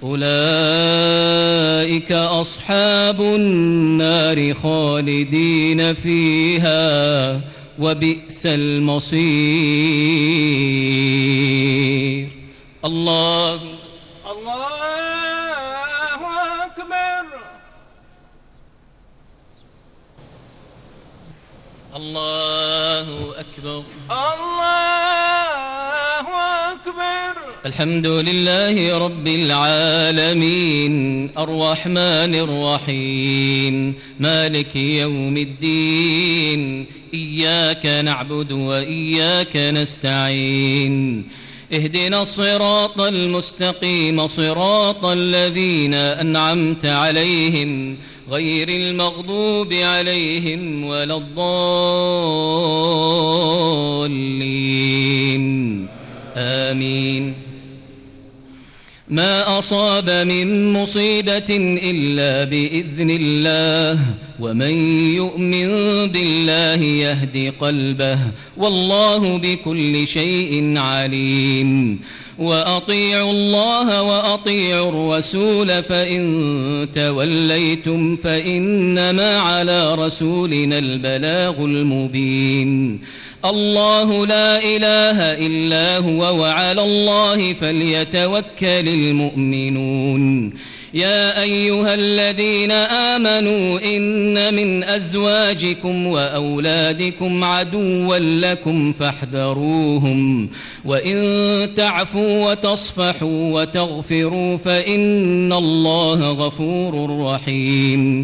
أولئك أصحاب النار خالدين فيها وبئس المصير. الله الله أكبر. الله أكبر. الله أكبر. الحمد لله رب العالمين الرحمن الرحيم مالك يوم الدين إياك نعبد وإياك نستعين اهدنا الصراط المستقيم صراط الذين أنعمت عليهم غير المغضوب عليهم ولا الضالين آمين. ما أصاب من مصيبة إلا بإذن الله ومن يؤمن بالله يهد قلبه والله بكل شيء عليم. وأطيعوا الله وأطيعوا الرسول فإن توليتم فإنما على رسولنا البلاغ المبين. الله لا إله إلا هو وعلى الله فليتوكل المؤمنون. يا أيها الذين آمنوا إن تحبونهن من أزواجكم وأولادكم عدوا لكم فاحذروهم وإن تعفوا وتصفحوا وتغفروا فإن الله غفور رحيم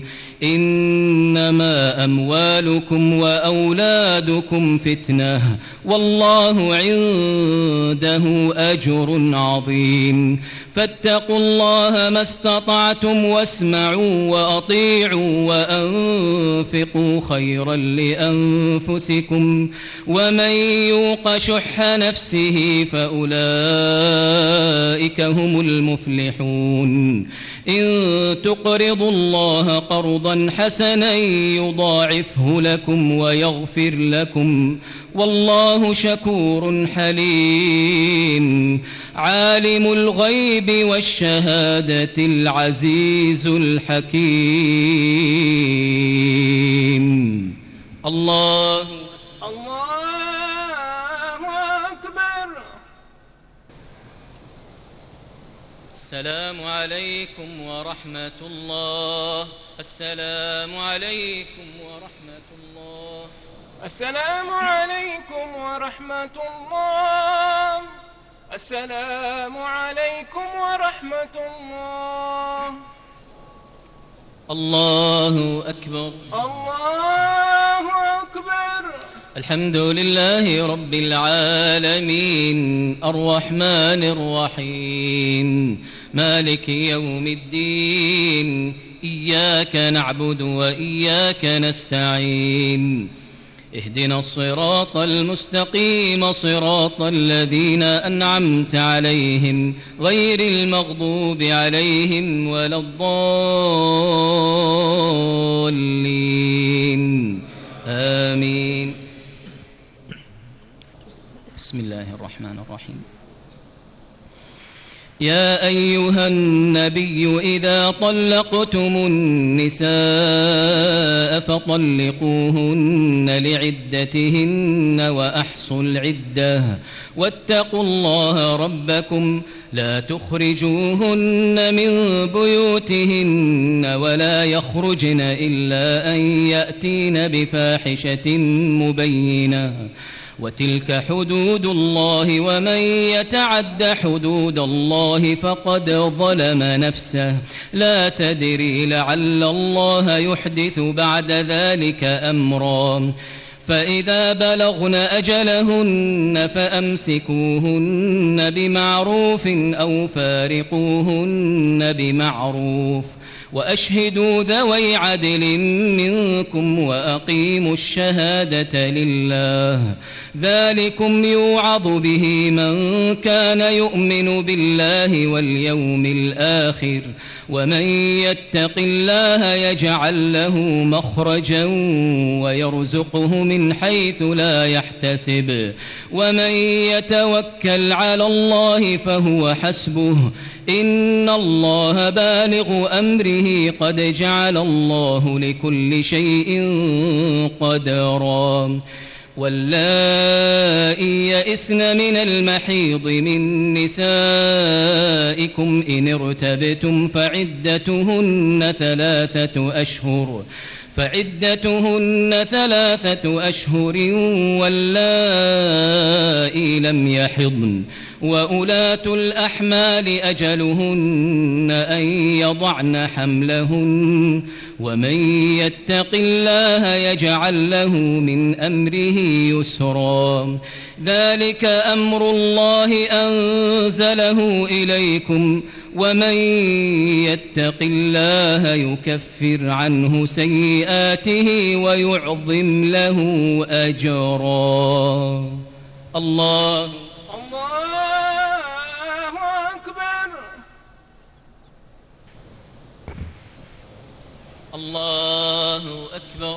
إنما أموالكم وأولادكم فتنة والله عنده أجر عظيم فاتقوا الله ما استطعتم واسمعوا وأطيعوا وأنفقوا خيرا لأنفسكم ومن يوق شح نفسه فأولئك هم المفلحون إن تقرضوا الله قرضا حسنا يضاعفه لكم ويغفر لكم والله شكور حليم عالم الغيب والشهادة العزيز الحكيم الله الله أكبر. السلام عليكم ورحمة الله. السلام عليكم ورحمة الله. السلام عليكم ورحمة الله. السلام عليكم ورحمة الله. الله أكبر. الله أكبر. الحمد لله رب العالمين الرحمن الرحيم مالك يوم الدين إياك نعبد وإياك نستعين اهدنا الصراط المستقيم صراط الذين أنعمت عليهم غير المغضوب عليهم ولا الضالين آمين. بسم الله الرحمن الرحيم. يا أيها النبي إذا طلقتم النساء فطلقوهن لعدتهن وأحصوا العدة واتقوا الله ربكم لا تخرجوهن من بيوتهن ولا يخرجن إلا أن يأتين بفاحشة مبينة وتلك حدود الله ومن يتعد حدود الله فقد ظلم نفسه لا تدري لعل الله يحدث بعد ذلك أمرا فإذا بلغن أجلهن فأمسكوهن بمعروف أو فارقوهن بمعروف وأشهدوا ذوي عدل منكم وأقيموا الشهادة لله ذلكم يوعظ به من كان يؤمن بالله واليوم الآخر ومن يتق الله يجعل له مخرجا ويرزقه من حيث لا يحتسب ومن يتوكل على الله فهو حسبه إن الله بالغ أمره قد جعل الله لكل شيء قدرا واللائي يئسن من المحيض من نسائكم إن ارتبتم فعدتهن ثلاثة أشهر فعدتهن ثلاثة أشهر واللائي لم يحضن وأولاة الأحمال أجلهن أن يضعن حملهن ومن يتق الله يجعل له من أمره يسرا ذلك أمر الله أنزله إليكم ومن يتق الله يكفر عنه سيئاته ويعظم له أجرا. الله الله أكبر. الله أكبر.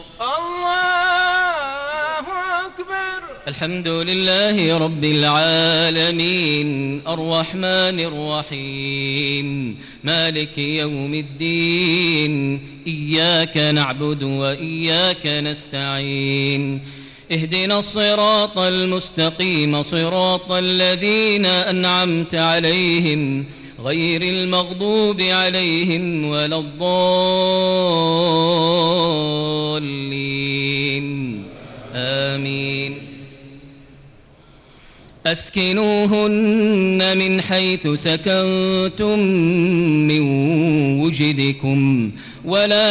الله أكبر. الحمد لله رب العالمين الرحمن الرحيم مالك يوم الدين إياك نعبد وإياك نستعين اهدنا الصراط المستقيم صراط الذين أنعمت عليهم غير المغضوب عليهم ولا الضالين آمين. أسكنوهن من حيث سكنتم من وجدكم ولا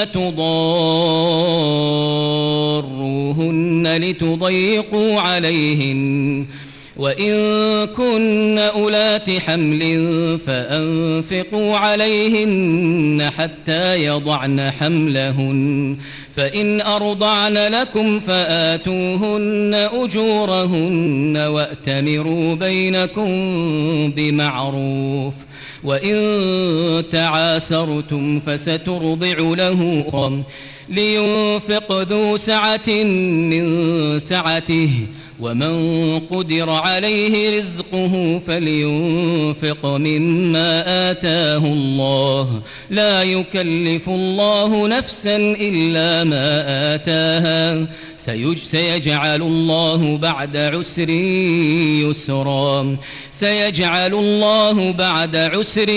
تضاروهن لتضيقوا عليهن وإن كن أولات حمل فأنفقوا عليهن حتى يضعن حملهن فإن أرضعن لكم فآتوهن أجورهن وأتمروا بينكم بمعروف وإن تعاسرتم فسترضع له أخرى لينفق ذو سعة من سعته ومن قدر عليه رزقه فلينفق مما آتاه الله لا يكلف الله نفسا إلا ما آتاها سيجعل الله بعد عسر يسرا سيجعل الله بعد عسر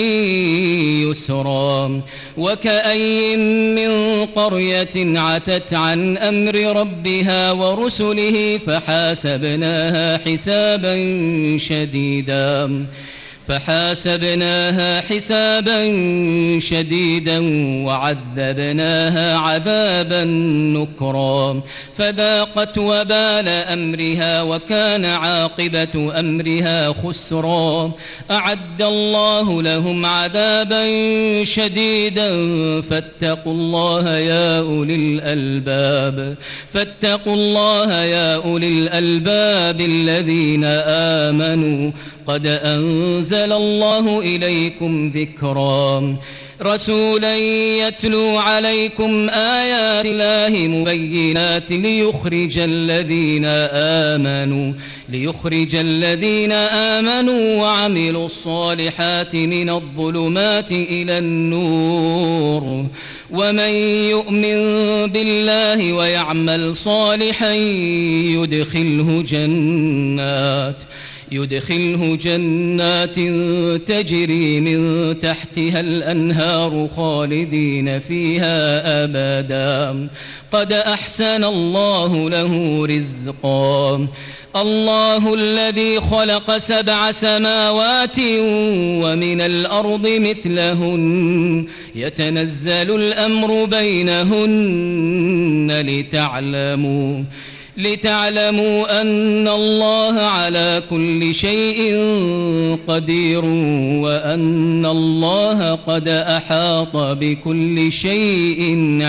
يسرا وكأي من قرية عتت عن أمر ربها ورسله فحاسبناها حسابا شديدا فحاسبناها حسابا شديدا وعذبناها عذابا نكرا فذاقت وبال أمرها وكان عاقبة أمرها خسرا أعد الله لهم عذابا شديدا فاتقوا الله يا أولي الألباب فاتقوا الله يا أولي الألباب الذين آمنوا قد أنزل الله إليكم ذكرا رسولا يتلو عليكم آيات الله مبينات ليخرج الذين آمنوا ليخرج الذين آمنوا وعملوا الصالحات من الظلمات إلى النور ومن يؤمن بالله ويعمل صالحا يدخله جنات يدخله جنات تجري من تحتها الأنهار خالدين فيها أبدا قد أحسن الله له رزقا الله الذي خلق سبع سماوات ومن الأرض مثلهن يتنزل الأمر بينهن لتعلموا لتعلموا أن الله على كل شيء قدير وأن الله قد أحاط بكل شيء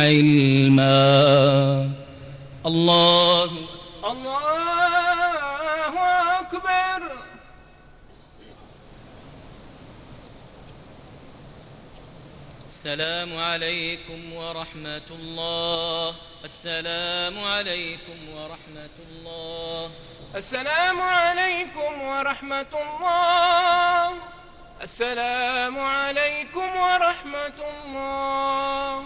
علما. الله الله أكبر. السلام عليكم ورحمة الله. السلام عليكم ورحمة الله. السلام عليكم ورحمة الله. السلام عليكم ورحمة الله.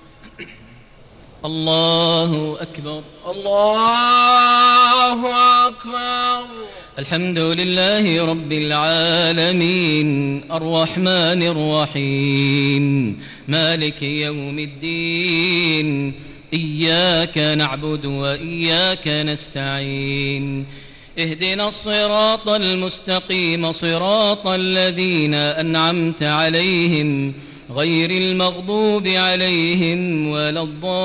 الله أكبر. الله أكبر. الحمد لله رب العالمين الرحمن الرحيم مالك يوم الدين إياك نعبد وإياك نستعين اهدنا الصراط المستقيم صراط الذين أنعمت عليهم غير المغضوب عليهم ولا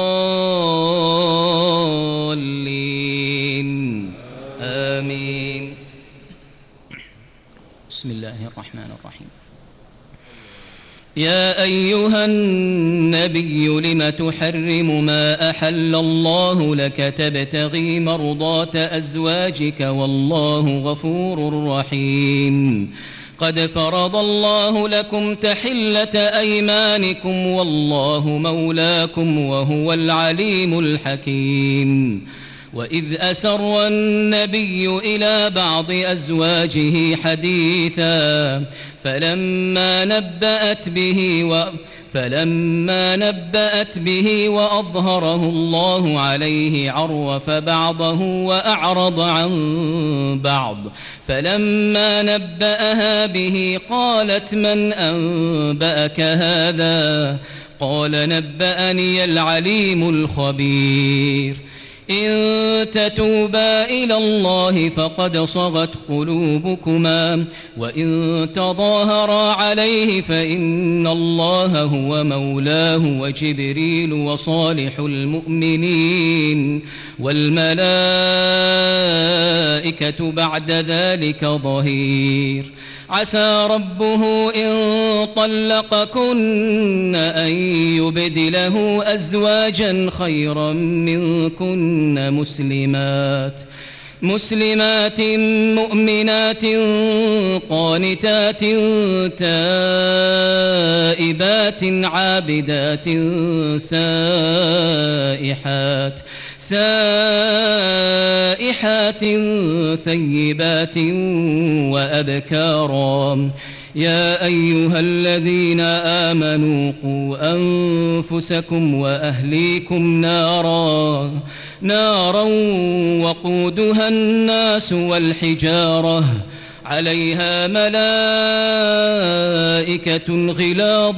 الضالين آمين. بسم الله الرحمن الرحيم. يا أيها النبي لم تحرم ما أحل الله لك تبتغي مرضات أزواجك والله غفور رحيم قد فرض الله لكم تحلة أيمانكم والله مولاكم وهو العليم الحكيم. وإذ أسر النبي إلى بعض أزواجه حديثا فلما نبأت به و فلما نبأت به وأظهره الله عليه عرف بعضه وأعرض عن بعض فلما نبأها به قالت من أنبأك هذا قال نبأني العليم الخبير إن تتوبا إلى الله فقد صغت قلوبكما وإن تظاهرا عليه فإن الله هو مولاه وجبريل وصالح المؤمنين والملائكة بعد ذلك ظهير عسى ربه إن طلقكن أن يبدله أزواجا خيرا منكن مسلمات مسلمات مؤمنات قانتات تائبات عابدات سائحات سائحات ثيبات وأبكارا يا أيها الذين آمنوا قوا أنفسكم وأهليكم نارا نارا وقودها الناس والحجارة عليها ملائكة غلاظ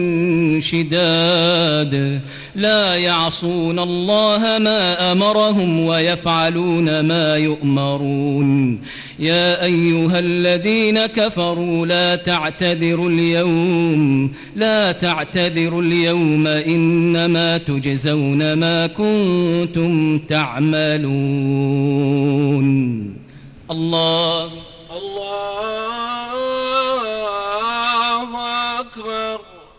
شداد لا يعصون الله ما أمرهم ويفعلون ما يؤمرون يا أيها الذين كفروا لا تعتذروا اليوم لا تعتذروا اليوم إنما تجزون ما كنتم تعملون. الله الله أكبر.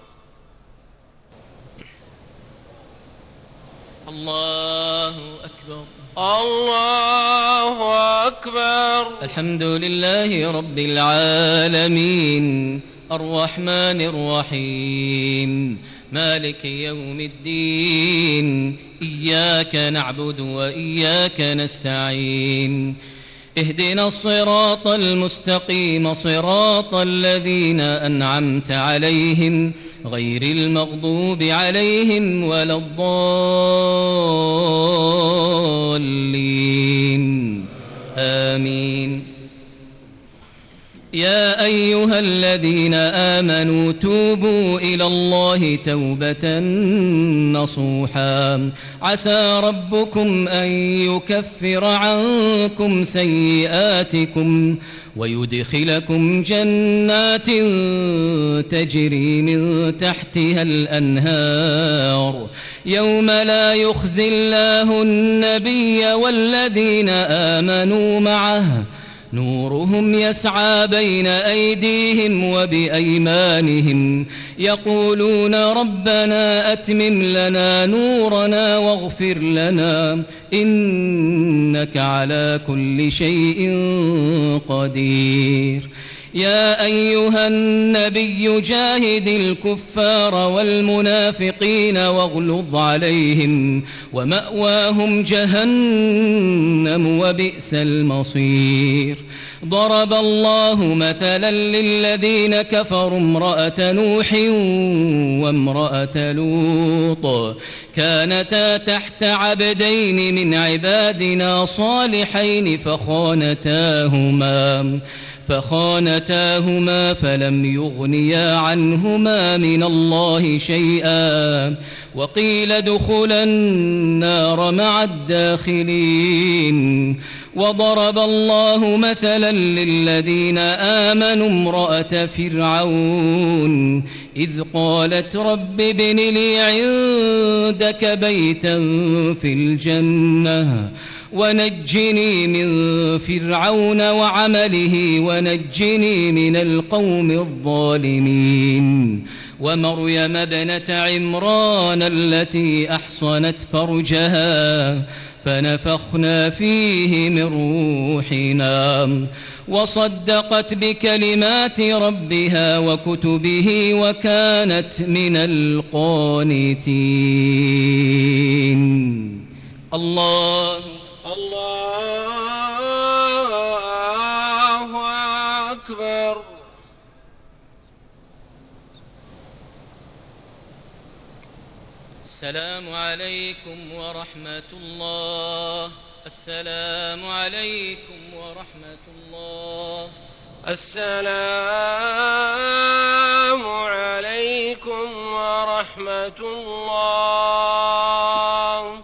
الله أكبر. الله أكبر. الحمد لله رب العالمين الرحمن الرحيم مالك يوم الدين إياك نعبد وإياك نستعين اهدنا الصراط المستقيم صراط الذين أنعمت عليهم غير المغضوب عليهم ولا الضالين آمين. يا أيها الذين آمنوا توبوا إلى الله توبة نصوحا عسى ربكم أن يكفر عنكم سيئاتكم ويدخلكم جنات تجري من تحتها الأنهار يوم لا يخزي الله النبي والذين آمنوا معه نورهم يسعى بين أيديهم وبأيمانهم يقولون ربنا أتمم لنا نورنا واغفر لنا إنك على كل شيء قدير. يا أيها النبي جاهد الكفار والمنافقين واغلظ عليهم ومأواهم جهنم وبئس المصير. ضرب الله مثلا للذين كفروا امرأة نوح وامرأة لوط كانتا تحت عبدين من عبادنا صالحين فخانتاهما فخانتاهما فلم يغنيا عنهما من الله شيئا وقيل ادخلا النار مع الداخلين. وضرب الله مثلا للذين آمنوا امرأة فرعون إذ قالت رب ابن لي عندك بيتا في الجنة ونجني من فرعون وعمله ونجني من القوم الظالمين. ومريم ابنة عمران التي أحصنت فرجها فنفخنا فيه من روحنا وصدقت بكلمات ربها وكتبه وكانت من القانتين. الله الله أكبر. السلام عليكم ورحمة الله. السلام عليكم ورحمة الله. السلام عليكم ورحمة الله.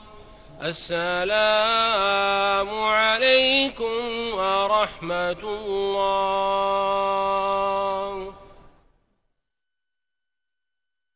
السلام عليكم ورحمة الله.